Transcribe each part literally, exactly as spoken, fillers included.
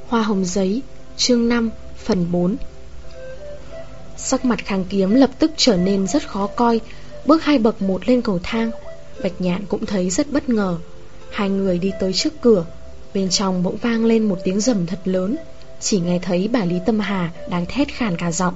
Hoa hồng giấy, chương năm, phần bốn. Sắc mặt Khang Kiếm lập tức trở nên rất khó coi. Bước hai bậc một lên cầu thang, Bạch Nhạn cũng thấy rất bất ngờ. Hai người đi tới trước cửa, bên trong bỗng vang lên một tiếng rầm thật lớn. Chỉ nghe thấy bà Lý Tâm Hà đang thét khàn cả giọng: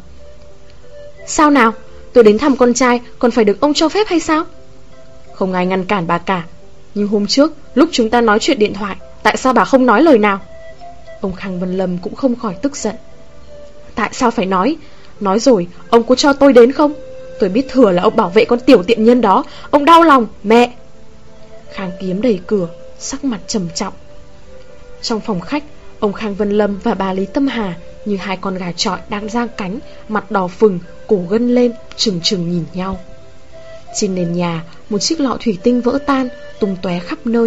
"Sao nào, tôi đến thăm con trai, còn phải được ông cho phép hay sao?" "Không ai ngăn cản bà cả. Nhưng hôm trước, lúc chúng ta nói chuyện điện thoại, tại sao bà không nói lời nào?" Ông Khang Vân Lâm cũng không khỏi tức giận. "Tại sao phải nói? Nói rồi, ông có cho tôi đến không? Tôi biết thừa là ông bảo vệ con tiểu tiện nhân đó. Ông đau lòng, mẹ." Khang Kiếm đẩy cửa, sắc mặt trầm trọng. Trong phòng khách, ông Khang Vân Lâm và bà Lý Tâm Hà như hai con gà trọi đang giang cánh, mặt đỏ phừng, cổ gân lên, trừng trừng nhìn nhau. Trên nền nhà, một chiếc lọ thủy tinh vỡ tan, tung tóe khắp nơi.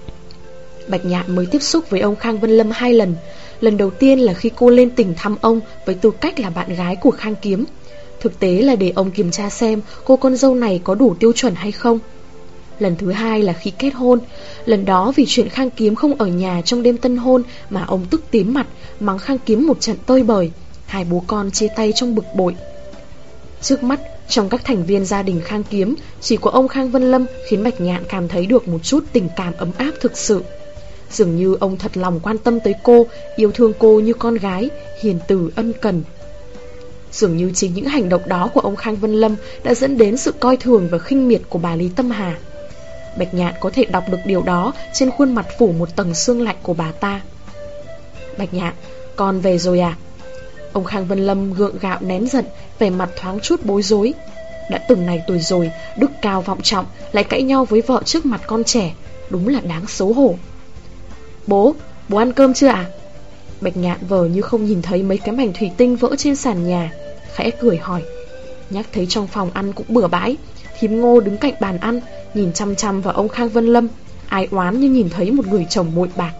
Bạch Nhạn mới tiếp xúc với ông Khang Vân Lâm hai lần. Lần đầu tiên là khi cô lên tỉnh thăm ông với tư cách là bạn gái của Khang Kiếm. Thực tế là để ông kiểm tra xem cô con dâu này có đủ tiêu chuẩn hay không. Lần thứ hai là khi kết hôn. Lần đó vì chuyện Khang Kiếm không ở nhà trong đêm tân hôn mà ông tức tím mặt, mắng Khang Kiếm một trận tơi bời. Hai bố con chia tay trong bực bội. Trước mắt, trong các thành viên gia đình Khang Kiếm, chỉ có ông Khang Vân Lâm khiến Bạch Nhạn cảm thấy được một chút tình cảm ấm áp thực sự. Dường như ông thật lòng quan tâm tới cô, yêu thương cô như con gái, hiền từ ân cần. Dường như chính những hành động đó của ông Khang Vân Lâm đã dẫn đến sự coi thường và khinh miệt của bà Lý Tâm Hà. Bạch Nhạn có thể đọc được điều đó trên khuôn mặt phủ một tầng sương lạnh của bà ta. "Bạch Nhạn, con về rồi à?" Ông Khang Vân Lâm gượng gạo nén giận, vẻ mặt thoáng chút bối rối. Đã từng này tuổi rồi, đức cao vọng trọng, lại cãi nhau với vợ trước mặt con trẻ, đúng là đáng xấu hổ. "Bố, bố ăn cơm chưa à?" Bạch Nhạn vờ như không nhìn thấy mấy cái mảnh thủy tinh vỡ trên sàn nhà, khẽ cười hỏi. Nhắc thấy trong phòng ăn cũng bừa bãi, thím Ngô đứng cạnh bàn ăn, nhìn chăm chăm vào ông Khang Vân Lâm, ai oán như nhìn thấy một người chồng muội bạc.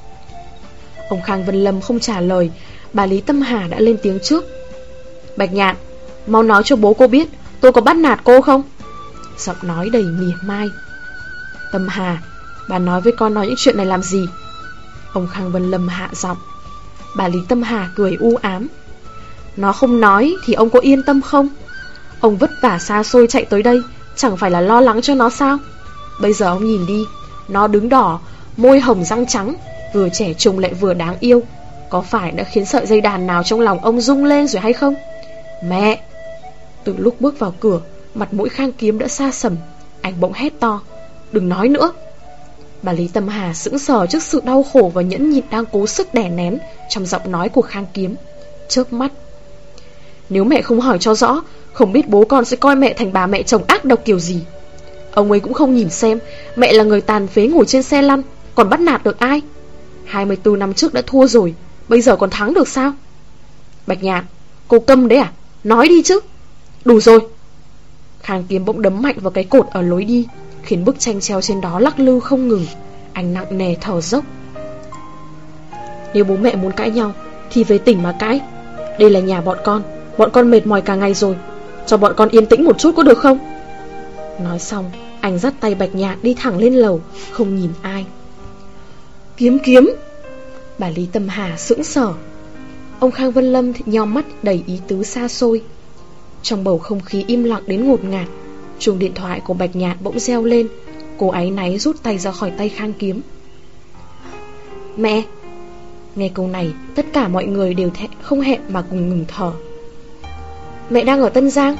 Ông Khang Vân Lâm không trả lời, bà Lý Tâm Hà đã lên tiếng trước. "Bạch Nhạn, mau nói cho bố cô biết tôi có bắt nạt cô không?" Giọng nói đầy mỉa mai. "Tâm Hà, bà nói với con nói những chuyện này làm gì?" Ông Khang Vân Lâm hạ giọng. Bà Lý Tâm Hà cười u ám. "Nó không nói thì ông có yên tâm không? Ông vất vả xa xôi chạy tới đây, chẳng phải là lo lắng cho nó sao? Bây giờ ông nhìn đi, nó đứng đỏ, môi hồng răng trắng, vừa trẻ trung lại vừa đáng yêu. Có phải đã khiến sợi dây đàn nào trong lòng ông rung lên rồi hay không?" "Mẹ!" Từ lúc bước vào cửa, mặt mũi Khang Kiếm đã xa sầm. Anh bỗng hét to: "Đừng nói nữa!" Bà Lý Tâm Hà sững sờ trước sự đau khổ và nhẫn nhịn đang cố sức đè nén trong giọng nói của Khang Kiếm. Chớp mắt: "Nếu mẹ không hỏi cho rõ, không biết bố con sẽ coi mẹ thành bà mẹ chồng ác độc kiểu gì. Ông ấy cũng không nhìn xem mẹ là người tàn phế ngồi trên xe lăn, còn bắt nạt được ai? hai mươi tư năm trước đã thua rồi, bây giờ còn thắng được sao?" "Bạch Nhạn, cô câm đấy à? Nói đi chứ." "Đủ rồi." Khang Kiếm bỗng đấm mạnh vào cái cột ở lối đi, khiến bức tranh treo trên đó lắc lư không ngừng. Anh nặng nề thở dốc. "Nếu bố mẹ muốn cãi nhau thì về tỉnh mà cãi. Đây là nhà bọn con, bọn con mệt mỏi cả ngày rồi, cho bọn con yên tĩnh một chút có được không?" Nói xong, anh dắt tay Bạch Nhạn đi thẳng lên lầu, không nhìn ai. "Kiếm Kiếm!" Bà Lý Tâm Hà sững sờ. Ông Khang Vân Lâm thì nheo mắt đầy ý tứ xa xôi. Trong bầu không khí im lặng đến ngột ngạt, chuông điện thoại của Bạch Nhạn bỗng reo lên. Cô áy náy rút tay ra khỏi tay Khang Kiếm. "Mẹ!" Nghe câu này, tất cả mọi người đều thẹ, không hẹn mà cùng ngừng thở. "Mẹ đang ở Tân Giang.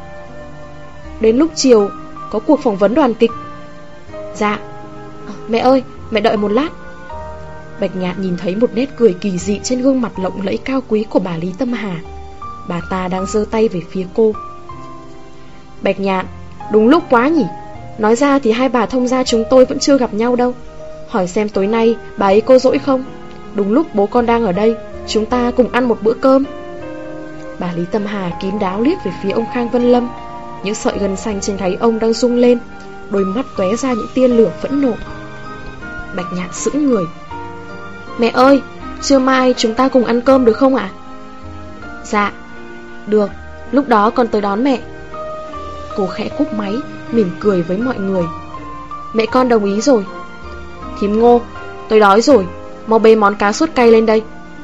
Đến lúc chiều có cuộc phỏng vấn đoàn kịch." "Dạ." "Mẹ ơi, mẹ đợi một lát." Bạch Nhạn nhìn thấy một nét cười kỳ dị trên gương mặt lộng lẫy cao quý của bà Lý Tâm Hà. Bà ta đang giơ tay về phía cô. "Bạch Nhạn, đúng lúc quá nhỉ. Nói ra thì hai bà thông gia chúng tôi vẫn chưa gặp nhau đâu. Hỏi xem tối nay bà ấy có rỗi không? Đúng lúc bố con đang ở đây, chúng ta cùng ăn một bữa cơm." Bà Lý Tâm Hà kín đáo liếc về phía ông Khang Vân Lâm. Những sợi gân xanh trên gáy ông đang rung lên, đôi mắt tóe ra những tia lửa phẫn nộ. Bạch Nhạn sững người. "Mẹ ơi, trưa mai chúng ta cùng ăn cơm được không ạ?" "Dạ, được, lúc đó con tới đón mẹ." Cô khẽ cúp máy, mỉm cười với mọi người. "Mẹ con đồng ý rồi." "Thím Ngô, tôi đói rồi, mau bê món cá sốt cay lên đây.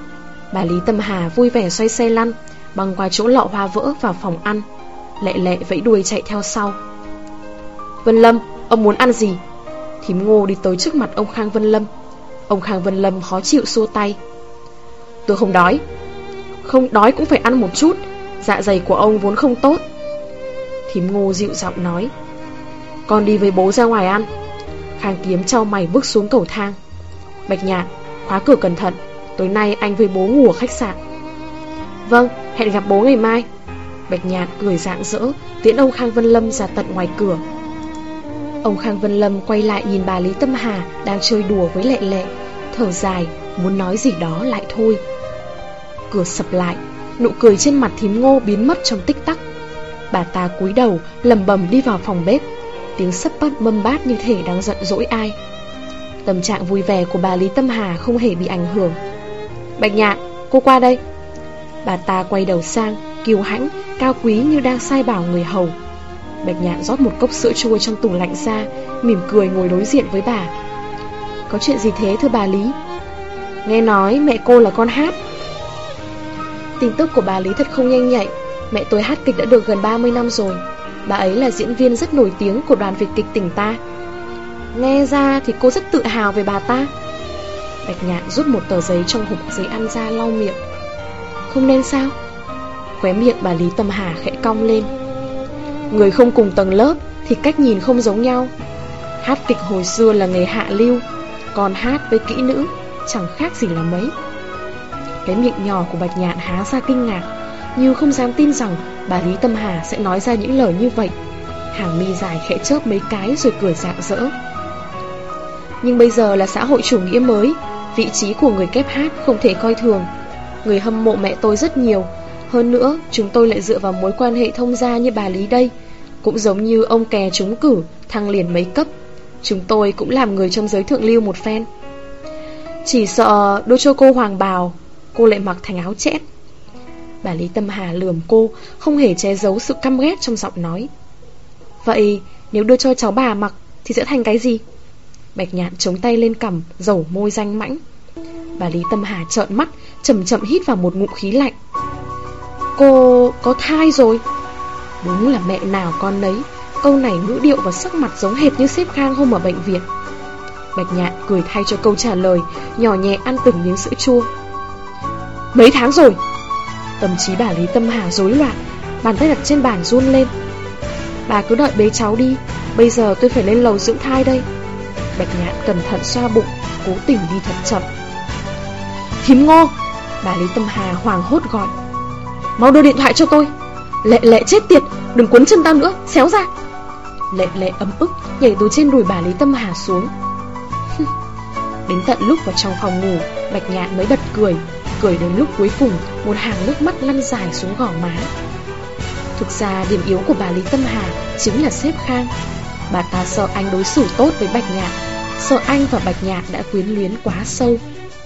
Bà Lý Tâm Hà vui vẻ xoay xe lăn băng qua chỗ lọ hoa vỡ vào phòng ăn. Lệ Lệ vẫy đuôi chạy theo sau. Vân Lâm, ông muốn ăn gì? Thím Ngô đi tới trước mặt ông Khang Vân Lâm. Ông Khang Vân Lâm khó chịu xua tay. Tôi không đói. Không đói cũng phải ăn một chút, dạ dày của ông vốn không tốt. Thím Ngô dịu giọng nói. Con đi với bố ra ngoài ăn. Khang Kiếm chau mày bước xuống cầu thang. Bạch Nhạn, khóa cửa cẩn thận, tối nay anh với bố ngủ ở khách sạn. Vâng, hẹn gặp bố ngày mai. Bạch Nhạn cười rạng rỡ tiễn ông Khang Vân Lâm ra tận ngoài cửa. Ông Khang Vân Lâm quay lại nhìn bà Lý Tâm Hà đang chơi đùa với Lệ Lệ, thở dài, muốn nói gì đó lại thôi. Cửa sập lại, nụ cười trên mặt thím Ngô biến mất trong tích tắc. Bà ta cúi đầu lầm bầm đi vào phòng bếp, tiếng sấp bắt mâm bát như thể đang giận dỗi ai. Tâm trạng vui vẻ của bà Lý Tâm Hà không hề bị ảnh hưởng. Bạch Nhạn, cô qua đây. Bà ta quay đầu sang, kiêu hãnh, cao quý như đang sai bảo người hầu. Bạch Nhạn rót một cốc sữa chua trong tủ lạnh ra, mỉm cười ngồi đối diện với bà. Có chuyện gì thế thưa bà Lý? Nghe nói mẹ cô là con hát. Tin tức của bà Lý thật không nhanh nhạy. Mẹ tôi hát kịch đã được gần ba mươi năm rồi. Bà ấy là diễn viên rất nổi tiếng của đoàn Việt kịch tỉnh ta. Nghe ra thì cô rất tự hào về bà ta. Bạch Nhạn rút một tờ giấy trong hộp giấy ăn ra lau miệng. Không nên sao? Khóe miệng bà Lý Tâm Hà khẽ cong lên. Người không cùng tầng lớp thì cách nhìn không giống nhau. Hát kịch hồi xưa là nghề hạ lưu, còn hát với kỹ nữ chẳng khác gì là mấy. Cái miệng nhỏ của Bạch Nhạn há ra kinh ngạc, như không dám tin rằng bà Lý Tâm Hà sẽ nói ra những lời như vậy. Hàng mi dài khẽ chớp mấy cái rồi cười rạng rỡ. Nhưng bây giờ là xã hội chủ nghĩa mới, vị trí của người kép hát không thể coi thường. Người hâm mộ mẹ tôi rất nhiều. Hơn nữa chúng tôi lại dựa vào mối quan hệ thông gia như bà Lý đây. Cũng giống như ông kè trúng cử thăng liền mấy cấp, chúng tôi cũng làm người trong giới thượng lưu một phen. Chỉ sợ đưa cho cô hoàng bào, cô lại mặc thành áo chẽn. Bà Lý Tâm Hà lườm cô, không hề che giấu sự căm ghét trong giọng nói. Vậy nếu đưa cho cháu bà mặc thì sẽ thành cái gì? Bạch Nhạn chống tay lên cằm, dầu môi danh mãnh. Bà Lý Tâm Hà trợn mắt, chậm chậm hít vào một ngụm khí lạnh. Cô có thai rồi? Đúng là mẹ nào con nấy. Câu này ngữ điệu và sắc mặt giống hệt như sếp Khang hôm ở bệnh viện. Bạch Nhạn cười thay cho câu trả lời, nhỏ nhẹ ăn từng miếng sữa chua. Mấy tháng rồi? Tâm trí bà Lý Tâm Hà rối loạn, bàn tay đặt trên bàn run lên. Bà cứ đợi bế cháu đi, bây giờ tôi phải lên lầu dưỡng thai đây. Bạch Nhạn cẩn thận xoa bụng, cố tình đi thật chậm. Thím Ngô! Bà Lý Tâm Hà hoảng hốt gọi. Mau đưa điện thoại cho tôi. Lệ Lệ chết tiệt, đừng quấn chân tao nữa, xéo ra. Lệ Lệ ấm ức nhảy từ trên đùi bà Lý Tâm Hà xuống. Đến tận lúc vào trong phòng ngủ, Bạch Nhạn mới bật cười. Cười đến lúc cuối cùng, một hàng nước mắt lăn dài xuống gò má. Thực ra điểm yếu của bà Lý Tâm Hà chính là sếp Khang. Bà ta sợ anh đối xử tốt với Bạch Nhạn, sợ anh và Bạch Nhạn đã quyến luyến quá sâu.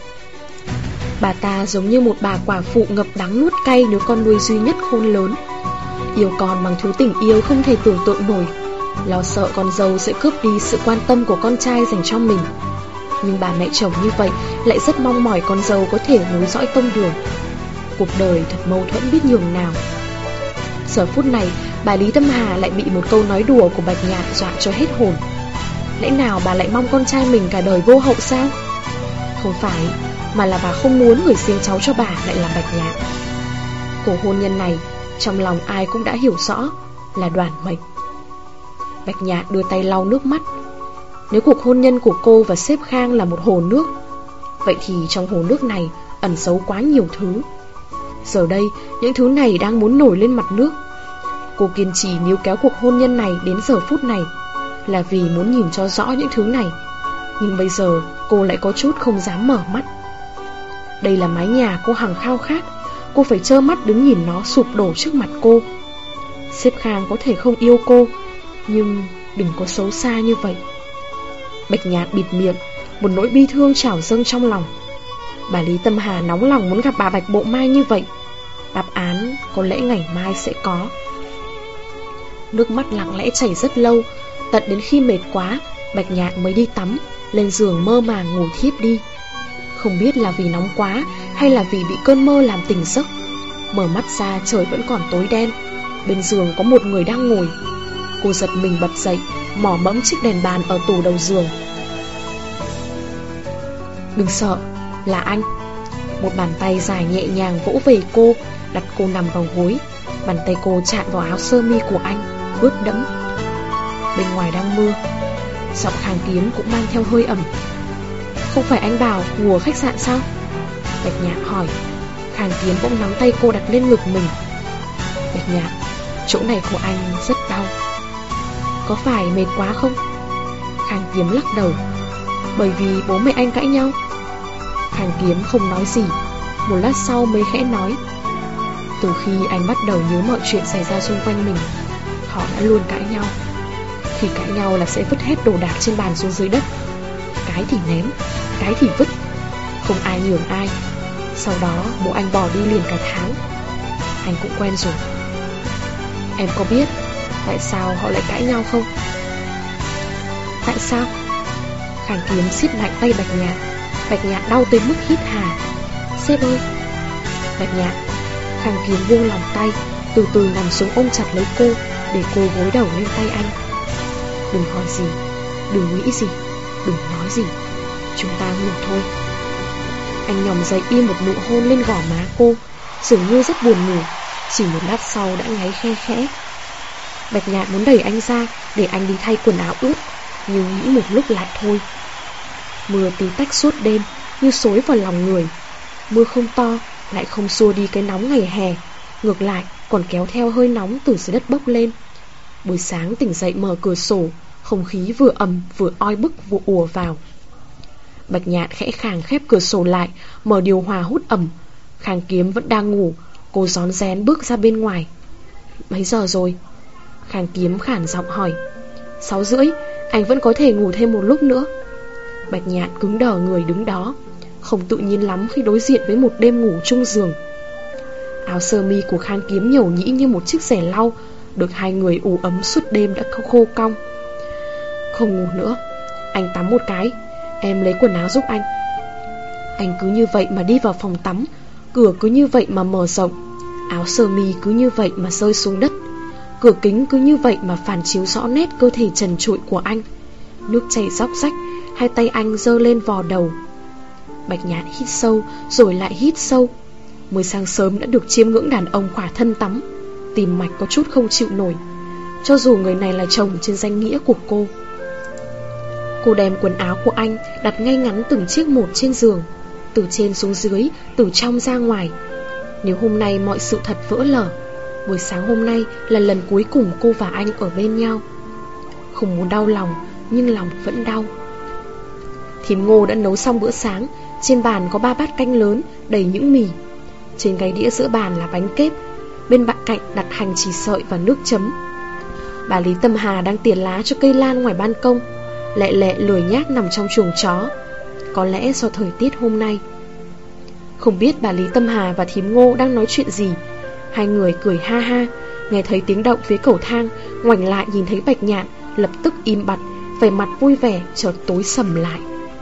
Bà ta giống như một bà quả phụ ngập đắng nuốt cay nếu con nuôi duy nhất khôn lớn. Yêu con bằng thứ tình yêu không thể tưởng tượng nổi, lo sợ con dâu sẽ cướp đi sự quan tâm của con trai dành cho mình. Nhưng bà mẹ chồng như vậy lại rất mong mỏi con dâu có thể nối dõi tông đường. Cuộc đời thật mâu thuẫn biết nhường nào. Giờ phút này bà Lý Tâm Hà lại bị một câu nói đùa của Bạch Nhạn dọa cho hết hồn. Lẽ nào bà lại mong con trai mình cả đời vô hậu sao? Không phải, mà là bà không muốn người sinh cháu cho bà lại là Bạch Nhạn. Cuộc hôn nhân này trong lòng ai cũng đã hiểu rõ là đoản mệnh. Bạch Nhạn đưa tay lau nước mắt. Nếu cuộc hôn nhân của cô và sếp Khang là một hồ nước, vậy thì trong hồ nước này ẩn giấu quá nhiều thứ. Giờ đây những thứ này đang muốn nổi lên mặt nước. Cô kiên trì níu kéo cuộc hôn nhân này đến giờ phút này là vì muốn nhìn cho rõ những thứ này. Nhưng bây giờ cô lại có chút không dám mở mắt. Đây là mái nhà cô hằng khao khát. Cô phải trơ mắt đứng nhìn nó sụp đổ trước mặt cô. Sếp Khang có thể không yêu cô, nhưng đừng có xấu xa như vậy. Bạch Nhạn bịt miệng, một nỗi bi thương trào dâng trong lòng. Bà Lý Tâm Hà nóng lòng muốn gặp bà Bạch Bộ Mai như vậy. Đáp án có lẽ ngày mai sẽ có. Nước mắt lặng lẽ chảy rất lâu, tận đến khi mệt quá, Bạch Nhạn mới đi tắm, lên giường mơ màng ngủ thiếp đi. Không biết là vì nóng quá hay là vì bị cơn mơ làm tỉnh giấc. Mở mắt ra trời vẫn còn tối đen. Bên giường có một người đang ngồi. Cô giật mình bật dậy, mò mẫm chiếc đèn bàn ở tủ đầu giường. Đừng sợ, là anh. Một bàn tay dài nhẹ nhàng vỗ về cô, đặt cô nằm vào gối. Bàn tay cô chạm vào áo sơ mi của anh, ướt đẫm. Bên ngoài đang mưa. Giọng Khang Kiếm cũng mang theo hơi ẩm. Không phải anh bảo ngủ ở khách sạn sao? Bạch Nhạn hỏi. Khang Kiếm bỗng nắm tay cô đặt lên ngực mình. Bạch Nhạn, chỗ này của anh rất đau. Có phải mệt quá không? Khang Kiếm lắc đầu. Bởi vì bố mẹ anh cãi nhau. Khang Kiếm không nói gì. Một lát sau mới khẽ nói. Từ khi anh bắt đầu nhớ mọi chuyện xảy ra xung quanh mình, họ đã luôn cãi nhau. Khi cãi nhau là sẽ vứt hết đồ đạc trên bàn xuống dưới đất. Cái thì ném, cái thì vứt. Không ai nhường ai. Sau đó bố anh bỏ đi liền cả tháng. Anh cũng quen rồi. Em có biết tại sao họ lại cãi nhau không? Tại sao? Khang Kiếm siết mạnh tay Bạch Nhạn. Bạch Nhạn đau tới mức hít hà. Sếp ơi! Bạch Nhạn. Khang Kiếm buông lòng tay, từ từ nằm xuống ôm chặt lấy cô, để cô gối đầu lên tay anh. Đừng hỏi gì, đừng nghĩ gì, đừng nói gì. Chúng ta ngủ thôi. Anh nhòm dậy im một nụ hôn lên gò má cô, dường như rất buồn ngủ. Chỉ một lát sau đã ngáy khe khẽ. Bạch Nhạn muốn đẩy anh ra để anh đi thay quần áo ướt, nhưng nghĩ một lúc lại thôi. Mưa tí tách suốt đêm như xối vào lòng người. Mưa không to, lại không xua đi cái nóng ngày hè, ngược lại còn kéo theo hơi nóng từ dưới đất bốc lên. Buổi sáng tỉnh dậy mở cửa sổ, không khí vừa ẩm vừa oi bức vừa ùa vào. Bạch Nhạn khẽ khàng khép cửa sổ lại, mở điều hòa hút ẩm. Khang Kiếm vẫn đang ngủ. Cô rón rén bước ra bên ngoài. Mấy giờ rồi? Khang Kiếm khản giọng hỏi. Sáu rưỡi, anh vẫn có thể ngủ thêm một lúc nữa. Bạch Nhạn cứng đờ người đứng đó, không tự nhiên lắm khi đối diện với một đêm ngủ chung giường. Áo sơ mi của Khang Kiếm nhầu nhĩ như một chiếc rẻ lau, được hai người ủ ấm suốt đêm đã khô cong. Không ngủ nữa, anh tắm một cái, em lấy quần áo giúp anh. Anh cứ như vậy mà đi vào phòng tắm, cửa cứ như vậy mà mở rộng, áo sơ mi cứ như vậy mà rơi xuống đất, cửa kính cứ như vậy mà phản chiếu rõ nét cơ thể trần trụi của anh. Nước chảy róc rách, hai tay anh giơ lên vò đầu. Bạch Nhạn hít sâu rồi lại hít sâu. Mới sáng sớm đã được chiêm ngưỡng đàn ông khỏa thân tắm, tim mạch có chút không chịu nổi, cho dù người này là chồng trên danh nghĩa của cô. Cô đem quần áo của anh đặt ngay ngắn từng chiếc một trên giường, từ trên xuống dưới, từ trong ra ngoài. Nếu hôm nay mọi sự thật vỡ lở, buổi sáng hôm nay là lần cuối cùng cô và anh ở bên nhau. Không muốn đau lòng, nhưng lòng vẫn đau. Thím Ngô đã nấu xong bữa sáng. Trên bàn có ba bát canh lớn đầy những mì. Trên cái đĩa giữa bàn là bánh kếp. Bên bạn cạnh đặt hành chỉ sợi và nước chấm. Bà Lý Tâm Hà đang tỉa lá cho cây lan ngoài ban công. Lẹ lẹ lười nhác nằm trong chuồng chó, có lẽ do thời tiết hôm nay. Không biết bà Lý Tâm Hà và thím Ngô đang nói chuyện gì. Hai người cười ha ha. Nghe thấy tiếng động phía cầu thang, ngoảnh lại nhìn thấy Bạch Nhạn, lập tức im bặt, vẻ mặt vui vẻ chợt tối sầm lại.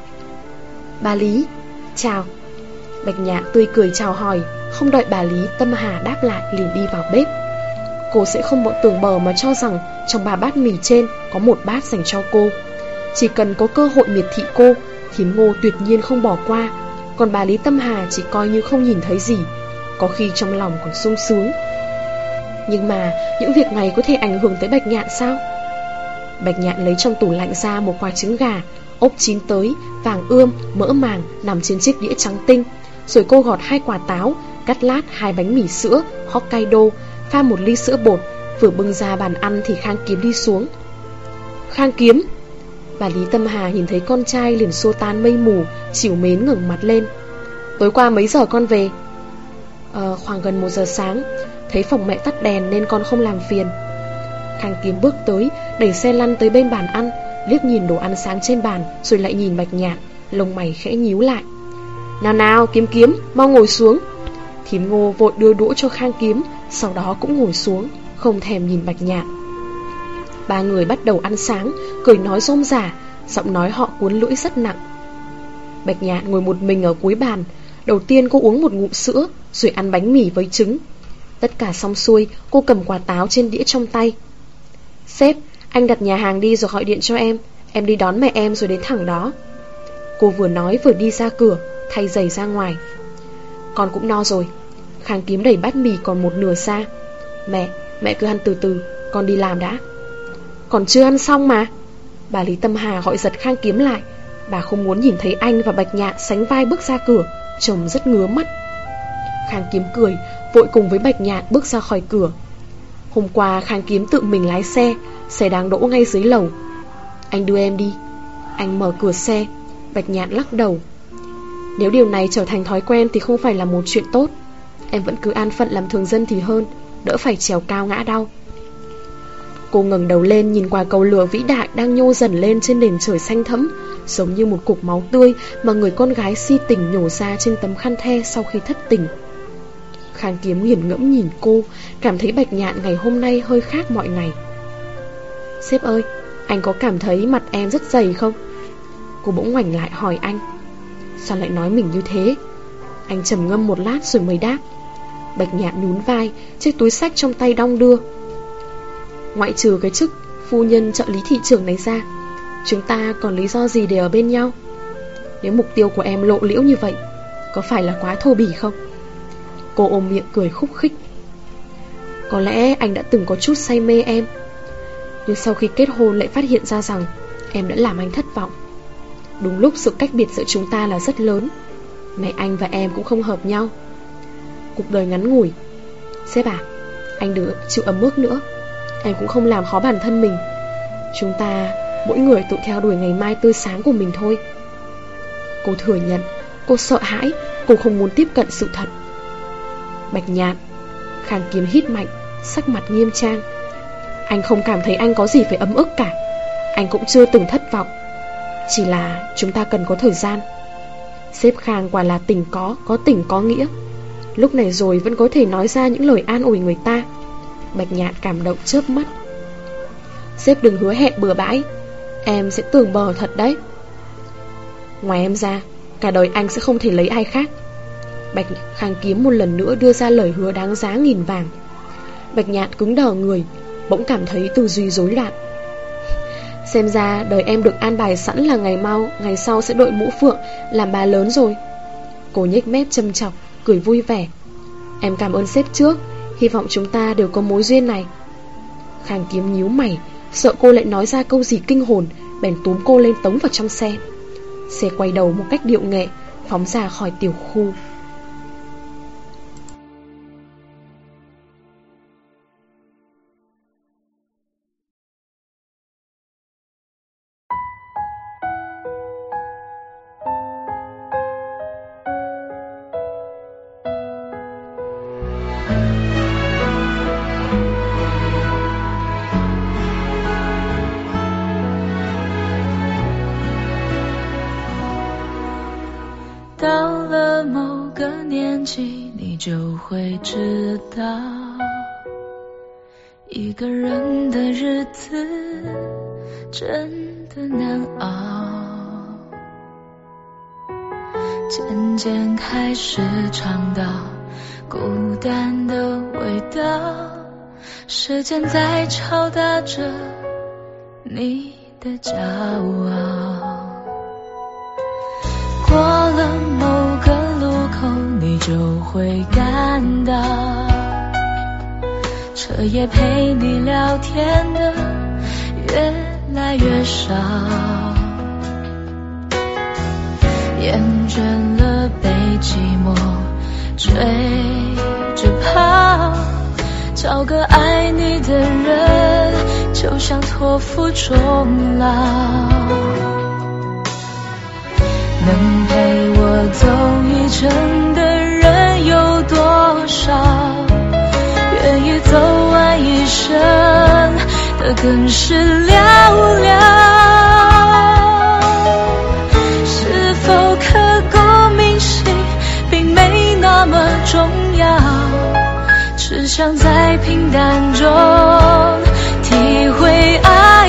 Bà Lý, chào. Bạch Nhạn tươi cười chào hỏi, không đợi bà Lý Tâm Hà đáp lại liền đi vào bếp. Cô sẽ không bỏ tưởng bờ mà cho rằng trong ba bát mì trên có một bát dành cho cô. Chỉ cần có cơ hội miệt thị cô, thím Ngô tuyệt nhiên không bỏ qua. Còn bà Lý Tâm Hà chỉ coi như không nhìn thấy gì, có khi trong lòng còn sung sướng. Nhưng mà những việc này có thể ảnh hưởng tới Bạch Nhạn sao? Bạch Nhạn lấy trong tủ lạnh ra một quả trứng gà ốp chín tới, vàng ươm, mỡ màng nằm trên chiếc đĩa trắng tinh. Rồi cô gọt hai quả táo, cắt lát hai bánh mì sữa Hokkaido, pha một ly sữa bột. Vừa bưng ra bàn ăn thì Khang Kiếm đi xuống. Khang Kiếm! Bà Lý Tâm Hà nhìn thấy con trai liền xua tan mây mù, trìu mến ngẩng mặt lên. Tối qua mấy giờ con về? Ờ, khoảng gần một giờ sáng. Thấy phòng mẹ tắt đèn nên con không làm phiền. Khang Kiếm bước tới, đẩy xe lăn tới bên bàn ăn, liếc nhìn đồ ăn sáng trên bàn, rồi lại nhìn Bạch Nhạn, lông mày khẽ nhíu lại. Nào nào Kiếm Kiếm, mau ngồi xuống. Thím Ngô vội đưa đũa cho Khang Kiếm, sau đó cũng ngồi xuống, không thèm nhìn Bạch Nhạn. Ba người bắt đầu ăn sáng, cười nói rôm rả, giọng nói họ cuốn lưỡi rất nặng. Bạch Nhạn ngồi một mình ở cuối bàn, Đầu tiên cô uống một ngụm sữa, rồi ăn bánh mì với trứng. Tất cả xong xuôi, cô cầm quả táo trên đĩa trong tay. Sếp, anh đặt nhà hàng đi rồi gọi điện cho em. Em đi đón mẹ em rồi đến thẳng đó. Cô vừa nói vừa đi ra cửa, thay giày ra ngoài. Con cũng no rồi. Khang Kiếm đẩy bát mì còn một nửa ra. Mẹ, mẹ cứ ăn từ từ, con đi làm đã. Còn chưa ăn xong mà. Bà Lý Tâm Hà gọi giật Khang Kiếm lại. Bà không muốn nhìn thấy anh và Bạch Nhạn sánh vai bước ra cửa, trông rất ngứa mắt. Khang Kiếm cười, vội cùng với Bạch Nhạn bước ra khỏi cửa. Hôm qua Khang Kiếm tự mình lái xe, xe đang đỗ ngay dưới lầu. Anh đưa em đi. Anh mở cửa xe. Bạch Nhạn lắc đầu. Nếu điều này trở thành thói quen thì không phải là một chuyện tốt. Em vẫn cứ an phận làm thường dân thì hơn, đỡ phải trèo cao ngã đau. Cô ngẩng đầu lên nhìn qua cầu lửa vĩ đại đang nhô dần lên trên nền trời xanh thẫm, giống như một cục máu tươi mà người con gái si tình nhổ ra trên tấm khăn the sau khi thất tình. Khang Kiếm nghiền ngẫm nhìn cô, cảm thấy Bạch Nhạn ngày hôm nay hơi khác mọi ngày. Sếp ơi, anh có cảm thấy mặt em rất dày không? Cô bỗng ngoảnh lại hỏi anh. Sao lại nói mình như thế? Anh trầm ngâm một lát rồi mới đáp. Bạch Nhạn nhún vai, chiếc túi xách trong tay đong đưa. Ngoại trừ cái chức phu nhân trợ lý thị trường này ra, chúng ta còn lý do gì để ở bên nhau? Nếu mục tiêu của em lộ liễu như vậy, có phải là quá thô bỉ không? Cô ôm miệng cười khúc khích. Có lẽ anh đã từng có chút say mê em, nhưng sau khi kết hôn lại phát hiện ra rằng em đã làm anh thất vọng. Đúng lúc sự cách biệt giữa chúng ta là rất lớn. Mẹ anh và em cũng không hợp nhau. Cuộc đời ngắn ngủi. Sếp à, anh đừng chịu ấm ức nữa. Em cũng không làm khó bản thân mình. Chúng ta mỗi người tự theo đuổi ngày mai tươi sáng của mình thôi. Cô thừa nhận, cô sợ hãi, cô không muốn tiếp cận sự thật. Bạch Nhạn. Khang Kiếm hít mạnh, sắc mặt nghiêm trang. Anh không cảm thấy anh có gì phải ấm ức cả. Anh cũng chưa từng thất vọng. Chỉ là chúng ta cần có thời gian. Sếp Khang quả là tình có, có tình có nghĩa. Lúc này rồi vẫn có thể nói ra những lời an ủi người ta. Bạch Nhạn cảm động chớp mắt. Sếp đừng hứa hẹn bừa bãi, em sẽ tưởng bờ thật đấy. Ngoài em ra, cả đời anh sẽ không thể lấy ai khác. Bạch Khang Kiếm một lần nữa đưa ra lời hứa đáng giá nghìn vàng. Bạch Nhạn cứng đờ người, bỗng cảm thấy tư duy rối loạn. Xem ra đời em được an bài sẵn là ngày mau Ngày sau sẽ đội mũ phượng làm bà lớn rồi. Cô nhếch mép châm chọc, cười vui vẻ. Em cảm ơn sếp trước, hy vọng chúng ta đều có mối duyên này. Khang Kiếm nhíu mày, sợ cô lại nói ra câu gì kinh hồn, bèn túm cô lên tống vào trong xe. Xe quay đầu một cách điệu nghệ, phóng ra khỏi tiểu khu. 到了某个年纪，你就会知道，一个人的日子真的难熬。渐渐开始尝到孤单的味道，时间在敲打着你的骄傲。过了某个路口，你就会感到，彻夜陪你聊天的越来越少，厌倦了被寂寞追着跑，找个爱你的人，就像托付终老。能陪我走一程的人有多少？愿意走完一生的更是寥寥。是否刻骨铭心并没那么重要，只想在平淡中体会爱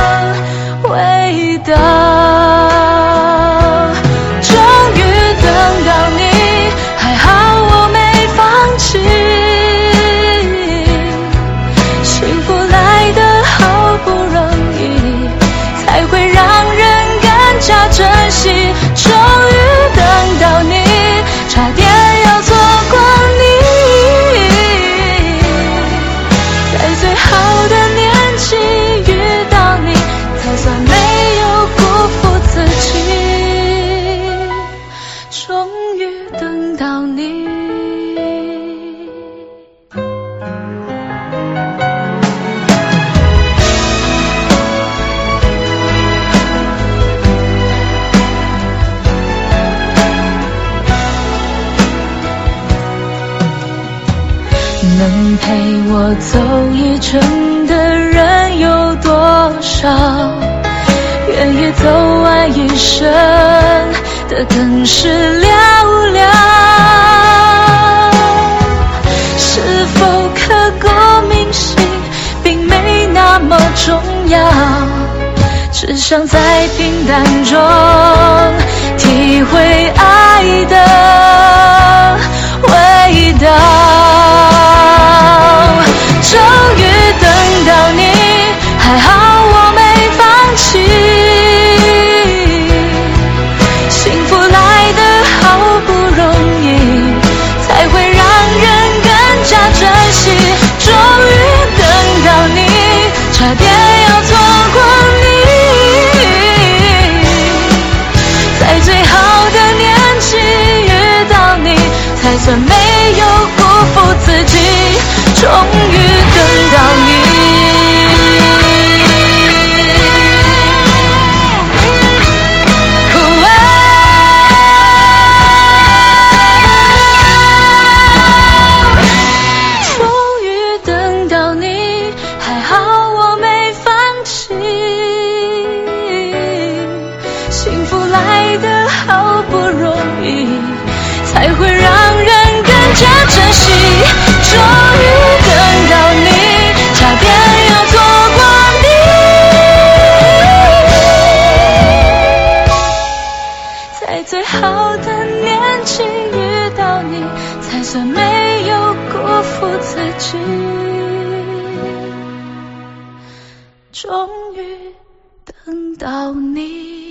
的味道。终于等能陪我走一程的人有多少？愿意走完一生的更是寥寥。是否刻骨铭心并没那么重要，只想在平淡中体会爱的味道。终于等到你，还好我没放弃，幸福来得好不容易，才会让人更加珍惜。终于等到你，差点要错过你，在最好的年纪遇到你，才算没有辜负自己。终于等到你，终于等到你，还好我没放弃，幸福来得好不容易，才会让人更加珍惜。终于等到你，差点要错过你，在最好的年纪遇到你，才算没有辜负自己。终于等到你。